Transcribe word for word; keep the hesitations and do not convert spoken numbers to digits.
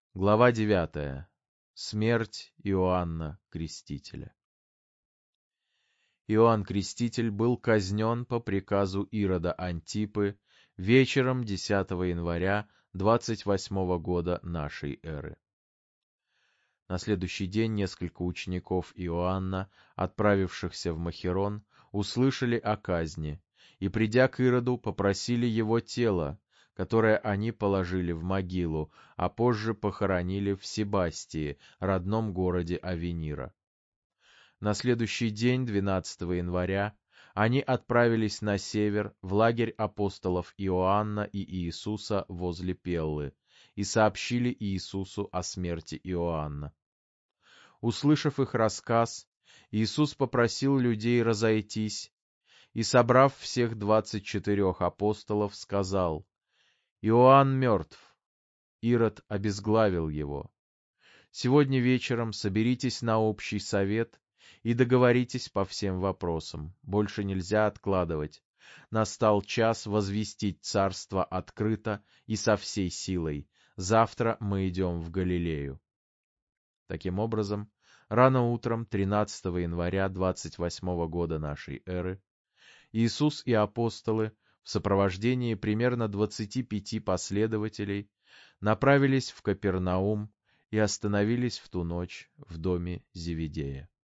Глава девятая. Смерть Иоанна Крестителя. Иоанн Креститель был казнен по приказу Ирода Антипы вечером десятого января двадцать восьмого года нашей эры. На следующий день несколько учеников Иоанна, отправившихся в Махерон, услышали о казни, и, придя к Ироду, попросили его тело, которое они положили в могилу, а позже похоронили в Себастии, родном городе Авенира. На следующий день, двенадцатого января, они отправились на север, в лагерь апостолов Иоанна и Иисуса возле Пеллы, и сообщили Иисусу о смерти Иоанна. Услышав их рассказ, Иисус попросил людей разойтись, и, собрав всех двадцать четырех апостолов, сказал: «Иоанн мертв, Ирод обезглавил его. Сегодня вечером соберитесь на общий совет и договоритесь по всем вопросам. Больше нельзя откладывать. Настал час возвестить царство открыто и со всей силой. Завтра мы идем в Галилею». Таким образом, рано утром тринадцатого января двадцать восьмого года нашей эры Иисус и апостолы в сопровождении примерно двадцати пяти последователей направились в Капернаум и остановились в ту ночь в доме Зеведея.